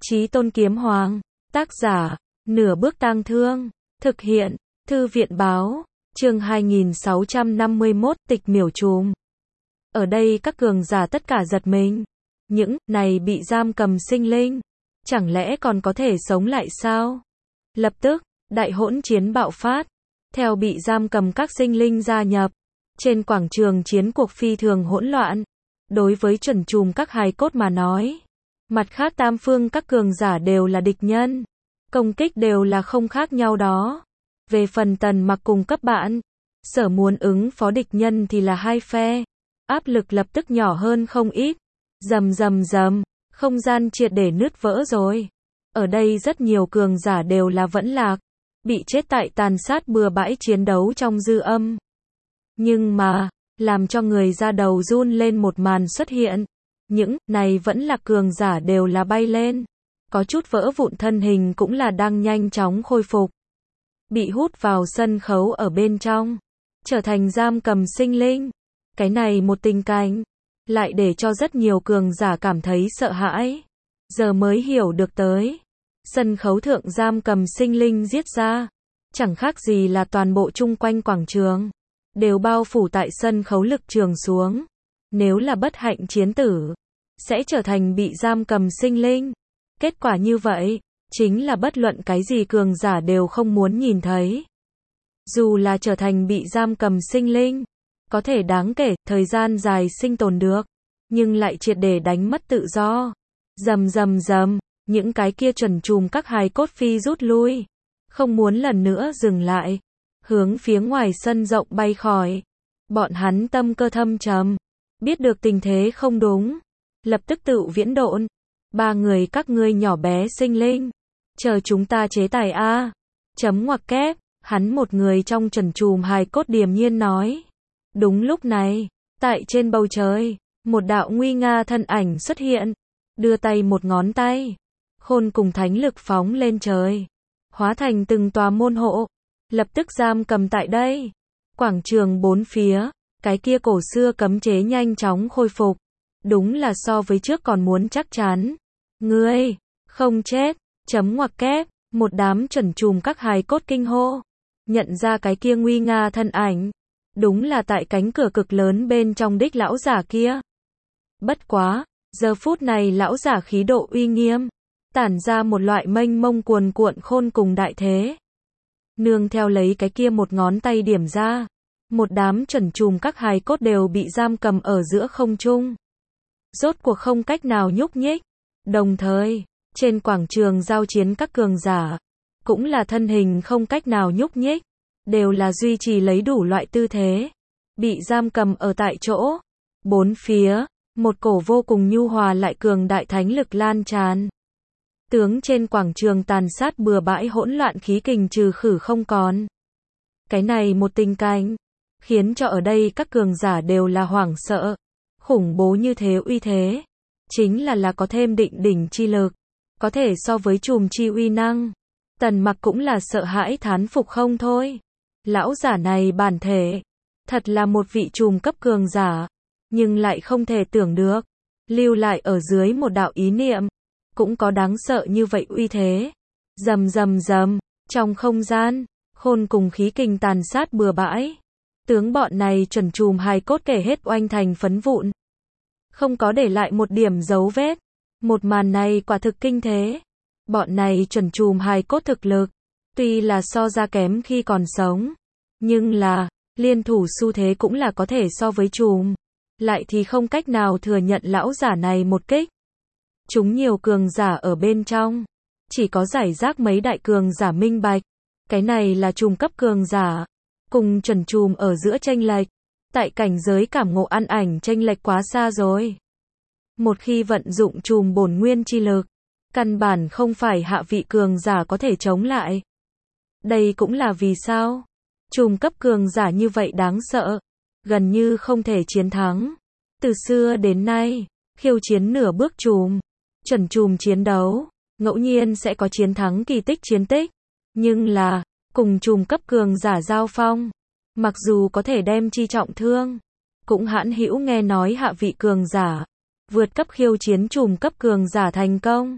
Chí Tôn Kiếm Hoàng, tác giả, Nửa Bước Tang Thương, thực hiện, Thư viện báo, chương 2651, tịch miểu trùm. Ở đây các cường giả tất cả giật mình. Những này bị giam cầm sinh linh, chẳng lẽ còn có thể sống lại sao? Lập tức, đại hỗn chiến bạo phát, theo bị giam cầm các sinh linh gia nhập. Trên quảng trường chiến cuộc phi thường hỗn loạn. Đối với chuẩn trùm các hài cốt mà nói, mặt khác tam phương các cường giả đều là địch nhân, công kích đều là không khác nhau đó. Về phần Tần Mặc cùng cấp bạn, sở muốn ứng phó địch nhân thì là hai phe, áp lực lập tức nhỏ hơn không ít. Rầm rầm rầm, không gian triệt để nứt vỡ rồi. Ở đây rất nhiều cường giả đều là vẫn lạc, bị chết tại tàn sát bừa bãi chiến đấu trong dư âm. Nhưng mà, làm cho người da đầu run lên một màn xuất hiện. Những này vẫn là cường giả đều là bay lên, có chút vỡ vụn thân hình cũng là đang nhanh chóng khôi phục, bị hút vào sân khấu ở bên trong, trở thành giam cầm sinh linh. Cái này một tình cảnh, lại để cho rất nhiều cường giả cảm thấy sợ hãi. Giờ mới hiểu được tới, sân khấu thượng giam cầm sinh linh giết ra, chẳng khác gì là toàn bộ chung quanh quảng trường đều bao phủ tại sân khấu lực trường xuống. Nếu là bất hạnh chiến tử, sẽ trở thành bị giam cầm sinh linh. Kết quả như vậy, chính là bất luận cái gì cường giả đều không muốn nhìn thấy. Dù là trở thành bị giam cầm sinh linh, có thể đáng kể, thời gian dài sinh tồn được, nhưng lại triệt để đánh mất tự do. Rầm rầm rầm, những cái kia chuẩn trùm các hài cốt phi rút lui, không muốn lần nữa dừng lại, hướng phía ngoài sân rộng bay khỏi. Bọn hắn tâm cơ thâm trầm, biết được tình thế không đúng, lập tức tự viễn độn. Ba người các ngươi nhỏ bé sinh linh, chờ chúng ta chế tài a. Chấm ngoặc kép, hắn một người trong chuẩn trùm hài cốt điềm nhiên nói. Đúng lúc này, tại trên bầu trời, một đạo nguy nga thân ảnh xuất hiện, đưa tay một ngón tay, khôn cùng thánh lực phóng lên trời, hóa thành từng tòa môn hộ, lập tức giam cầm tại đây. Quảng trường bốn phía, cái kia cổ xưa cấm chế nhanh chóng khôi phục, đúng là so với trước còn muốn chắc chắn. Ngươi không chết, chấm ngoặc kép, một đám chuẩn trùm các hài cốt kinh hô, nhận ra cái kia nguy nga thân ảnh, đúng là tại cánh cửa cực lớn bên trong đích lão giả kia. Bất quá, giờ phút này lão giả khí độ uy nghiêm, tản ra một loại mênh mông cuồn cuộn khôn cùng đại thế. Nương theo lấy cái kia một ngón tay điểm ra, một đám chuẩn trùm các hài cốt đều bị giam cầm ở giữa không trung, rốt cuộc không cách nào nhúc nhích. Đồng thời, trên quảng trường giao chiến các cường giả, cũng là thân hình không cách nào nhúc nhích, đều là duy trì lấy đủ loại tư thế, bị giam cầm ở tại chỗ. Bốn phía, một cổ vô cùng nhu hòa lại cường đại thánh lực lan tràn. Tướng trên quảng trường tàn sát bừa bãi hỗn loạn khí kình trừ khử không còn. Cái này một tình cảnh, khiến cho ở đây các cường giả đều là hoảng sợ. Khủng bố như thế uy thế, chính là có thêm định đỉnh chi lực, có thể so với trùm chi uy năng. Tần Mặc cũng là sợ hãi thán phục không thôi. Lão giả này bản thể, thật là một vị trùm cấp cường giả, nhưng lại không thể tưởng được, lưu lại ở dưới một đạo ý niệm, cũng có đáng sợ như vậy uy thế. Rầm rầm rầm, trong không gian, khôn cùng khí kình tàn sát bừa bãi. Tướng bọn này chuẩn trùm hài cốt kể hết oanh thành phấn vụn, không có để lại một điểm dấu vết. Một màn này quả thực kinh thế. Bọn này chuẩn trùm hài cốt thực lực, tuy là so ra kém khi còn sống, nhưng là, liên thủ xu thế cũng là có thể so với trùm. Lại thì không cách nào thừa nhận lão giả này một kích. Chúng nhiều cường giả ở bên trong, chỉ có giải rác mấy đại cường giả minh bạch. Cái này là trùm cấp cường giả, cùng chuẩn trùm ở giữa chênh lệch, tại cảnh giới cảm ngộ ăn ảnh chênh lệch quá xa rồi. Một khi vận dụng trùm bổn nguyên chi lực, căn bản không phải hạ vị cường giả có thể chống lại. Đây cũng là vì sao trùm cấp cường giả như vậy đáng sợ, gần như không thể chiến thắng. Từ xưa đến nay, khiêu chiến nửa bước trùm, chuẩn trùm chiến đấu, ngẫu nhiên sẽ có chiến thắng kỳ tích chiến tích, nhưng là, cùng trùm cấp cường giả giao phong, mặc dù có thể đem chi trọng thương, cũng hãn hữu nghe nói hạ vị cường giả vượt cấp khiêu chiến trùm cấp cường giả thành công.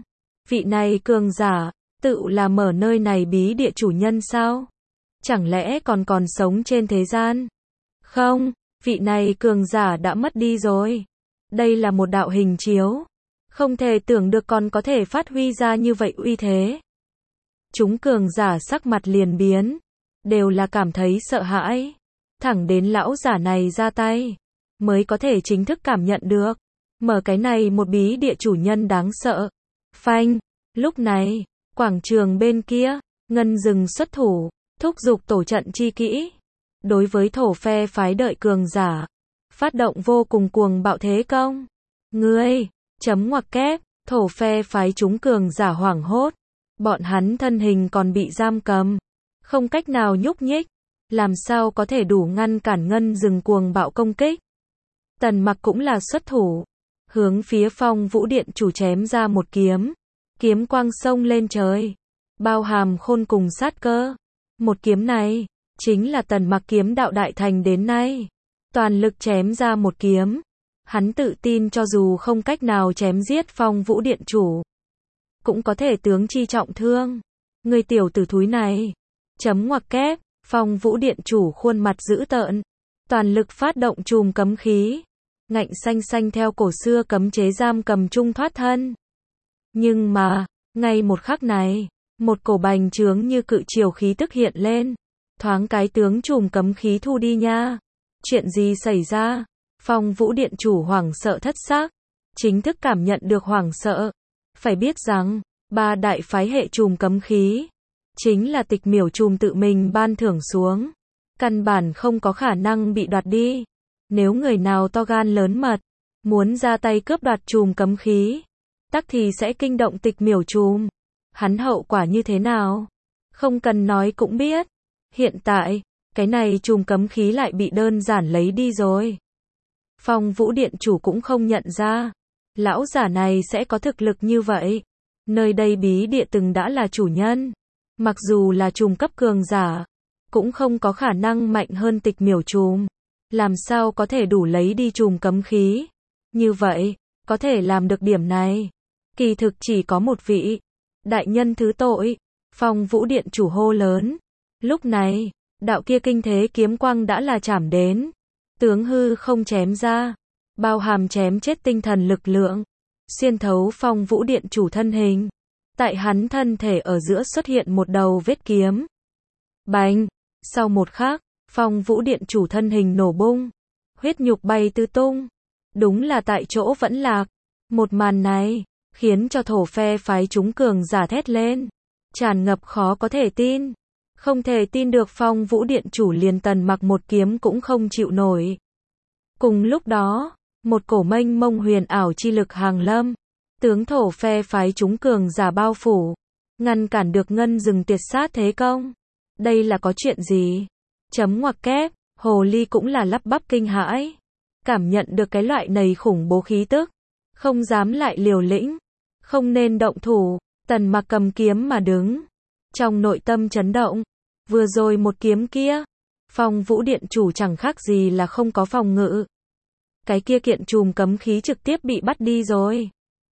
Vị này cường giả, tự là mở nơi này bí địa chủ nhân sao? Chẳng lẽ còn sống trên thế gian? Không, vị này cường giả đã mất đi rồi. Đây là một đạo hình chiếu. Không thể tưởng được còn có thể phát huy ra như vậy uy thế. Chúng cường giả sắc mặt liền biến. Đều là cảm thấy sợ hãi. Thẳng đến lão giả này ra tay. Mới có thể chính thức cảm nhận được. Mở cái này một bí địa chủ nhân đáng sợ. Phanh. Lúc này, quảng trường bên kia, Ngân Dừng xuất thủ. Thúc giục tổ trận chi kỹ. Đối với thổ phe phái đợi cường giả. Phát động vô cùng cuồng bạo thế công. Ngươi, chấm ngoặc kép, thổ phe phái chúng cường giả hoảng hốt. Bọn hắn thân hình còn bị giam cầm. Không cách nào nhúc nhích. Làm sao có thể đủ ngăn cản Ngân Dừng cuồng bạo công kích. Tần Mặc cũng là xuất thủ. Hướng phía Phong Vũ Điện chủ chém ra một kiếm. Kiếm quang sông lên trời. Bao hàm khôn cùng sát cơ. Một kiếm này, chính là Tần Mặc kiếm đạo đại thành đến nay. Toàn lực chém ra một kiếm. Hắn tự tin cho dù không cách nào chém giết Phong Vũ Điện chủ. Cũng có thể tướng chi trọng thương. Người tiểu tử thúi này. Chấm ngoặc kép, Phong Vũ Điện chủ khuôn mặt dữ tợn. Toàn lực phát động chùm cấm khí. Ngạnh xanh xanh theo cổ xưa cấm chế giam cầm chung thoát thân. Nhưng mà, ngay một khắc này, một cổ bành trướng như cự triều khí tức hiện lên. Thoáng cái tướng chùm cấm khí thu đi nha. Chuyện gì xảy ra? Phong Vũ Điện chủ hoảng sợ thất xác. Chính thức cảm nhận được hoảng sợ. Phải biết rằng, ba đại phái hệ chùm cấm khí. Chính là Tịch Miểu chùm tự mình ban thưởng xuống. Căn bản không có khả năng bị đoạt đi. Nếu người nào to gan lớn mật, muốn ra tay cướp đoạt chùm cấm khí, tắc thì sẽ kinh động Tịch Miểu chùm. Hắn hậu quả như thế nào? Không cần nói cũng biết. Hiện tại, cái này chùm cấm khí lại bị đơn giản lấy đi rồi. Phong Vũ Điện chủ cũng không nhận ra. Lão giả này sẽ có thực lực như vậy. Nơi đây bí địa từng đã là chủ nhân. Mặc dù là chùm cấp cường giả, cũng không có khả năng mạnh hơn Tịch Miểu chùm. Làm sao có thể đủ lấy đi chùm cấm khí? Như vậy, có thể làm được điểm này. Kỳ thực chỉ có một vị. Đại nhân thứ tội. Phong Vũ Điện chủ hô lớn. Lúc này, đạo kia kinh thế kiếm quang đã là chảm đến. Tướng hư không chém ra. Bao hàm chém chết tinh thần lực lượng. Xuyên thấu Phong Vũ Điện chủ thân hình. Tại hắn thân thể ở giữa xuất hiện một đầu vết kiếm. Bành! Sau một khắc, Phong Vũ Điện chủ thân hình nổ bung. Huyết nhục bay tứ tung. Đúng là tại chỗ vẫn lạc. Một màn này, khiến cho thổ phe phái chúng cường giả thét lên. Tràn ngập khó có thể tin. Không thể tin được Phong Vũ Điện chủ liền Tần Mặc một kiếm cũng không chịu nổi. Cùng lúc đó, một cổ mênh mông huyền ảo chi lực hàng lâm. Tướng thổ phe phái chúng cường giả bao phủ. Ngăn cản được Ngân Dừng tuyệt sát thế công. Đây là có chuyện gì? Chấm ngoặc kép, hồ ly cũng là lắp bắp kinh hãi. Cảm nhận được cái loại này khủng bố khí tức. Không dám lại liều lĩnh. Không nên động thủ. Tần Mặc cầm kiếm mà đứng. Trong nội tâm chấn động. Vừa rồi một kiếm kia. Phong Vũ Điện chủ chẳng khác gì là không có phòng ngự. Cái kia kiện chùm cấm khí trực tiếp bị bắt đi rồi.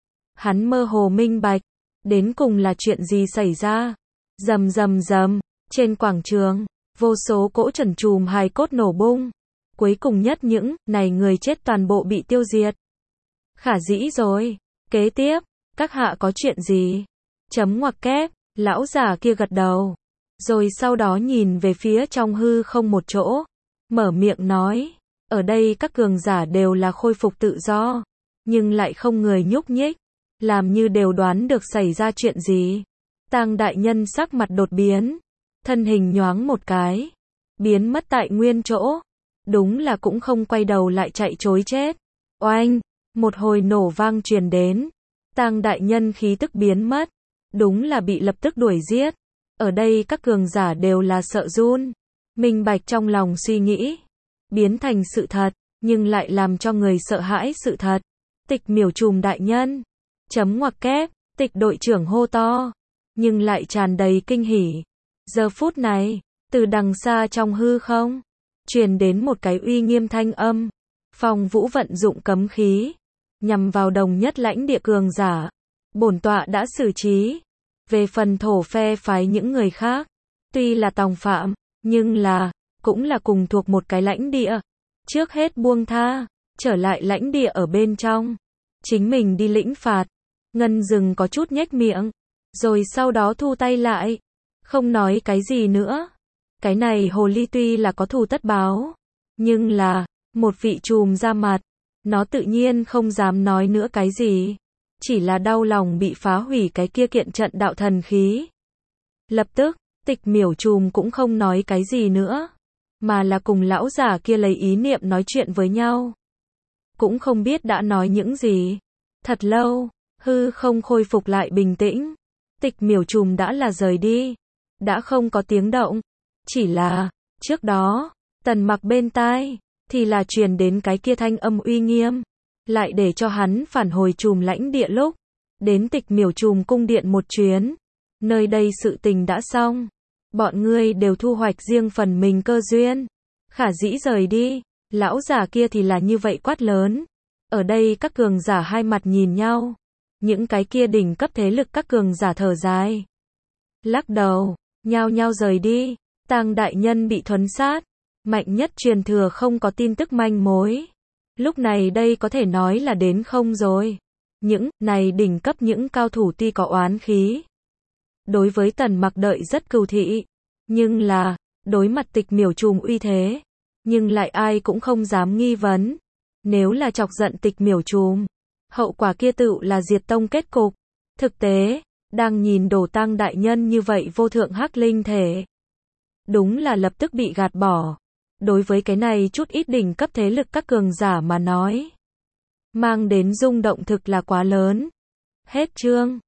Hắn mơ hồ minh bạch. Đến cùng là chuyện gì xảy ra? Rầm rầm rầm. Trên quảng trường, vô số cỗ trần chùm hài cốt nổ bung. Cuối cùng nhất những này người chết toàn bộ bị tiêu diệt. Khả dĩ rồi. Kế tiếp, các hạ có chuyện gì? Chấm ngoặc kép, lão giả kia gật đầu. Rồi sau đó nhìn về phía trong hư không một chỗ. Mở miệng nói. Ở đây các cường giả đều là khôi phục tự do. Nhưng lại không người nhúc nhích. Làm như đều đoán được xảy ra chuyện gì. Tang đại nhân sắc mặt đột biến. Thân hình nhoáng một cái. Biến mất tại nguyên chỗ. Đúng là cũng không quay đầu lại chạy trối chết. Oanh! Một hồi nổ vang truyền đến. Tang đại nhân khí tức biến mất. Đúng là bị lập tức đuổi giết. Ở đây các cường giả đều là sợ run. Minh bạch trong lòng suy nghĩ. Biến thành sự thật. Nhưng lại làm cho người sợ hãi sự thật. Tịch Miểu chùm đại nhân. Chấm ngoặc kép. Tịch đội trưởng hô to. Nhưng lại tràn đầy kinh hỉ. Giờ phút này, từ đằng xa trong hư không, truyền đến một cái uy nghiêm thanh âm. Phong Vũ vận dụng cấm khí, nhằm vào đồng nhất lãnh địa cường giả. bổn tọa đã xử trí. Về phần thổ phe phái những người khác, tuy là tòng phạm, nhưng cũng là cùng thuộc một cái lãnh địa. Trước hết buông tha, trở lại lãnh địa ở bên trong. Chính mình đi lĩnh phạt. Ngân Dừng có chút nhếch miệng, rồi sau đó thu tay lại. Không nói cái gì nữa. Cái này hồ ly tuy là có thù tất báo, nhưng là một vị trùm ra mặt. Nó tự nhiên không dám nói nữa cái gì. Chỉ là đau lòng bị phá hủy cái kia kiện trận đạo thần khí. Lập tức, Tịch Miểu Trùm cũng không nói cái gì nữa, mà là cùng lão giả kia lấy ý niệm nói chuyện với nhau. Cũng không biết đã nói những gì. Thật lâu, hư không khôi phục lại bình tĩnh. Tịch Miểu Trùm đã là rời đi. Đã không có tiếng động. Chỉ là, trước đó, Tần Mặc bên tai, thì là truyền đến cái kia thanh âm uy nghiêm. Lại để cho hắn phản hồi trùm lãnh địa lúc. Đến Tịch Miểu Trùm cung điện một chuyến. Nơi đây sự tình đã xong. Bọn ngươi đều thu hoạch riêng phần mình cơ duyên. Khả dĩ rời đi. Lão giả kia thì là như vậy quát lớn. Ở đây các cường giả hai mặt nhìn nhau. Những cái kia đỉnh cấp thế lực các cường giả thở dài. Lắc đầu, nhao nhao rời đi. Tang đại nhân bị thuấn sát. Mạnh nhất truyền thừa không có tin tức manh mối. Lúc này đây có thể nói là đến không rồi. Những này đỉnh cấp những cao thủ tuy có oán khí. Đối với Tần Mặc đợi rất cừu thị. Nhưng là, đối mặt Tịch Miểu Trùm uy thế. Nhưng lại ai cũng không dám nghi vấn. Nếu là chọc giận Tịch Miểu Trùm, hậu quả kia tựu là diệt tông kết cục. Thực tế, đang nhìn đổ Tang đại nhân như vậy vô thượng hắc linh thể. Đúng là lập tức bị gạt bỏ. Đối với cái này chút ít đỉnh cấp thế lực các cường giả mà nói, mang đến rung động thực là quá lớn. Hết chương.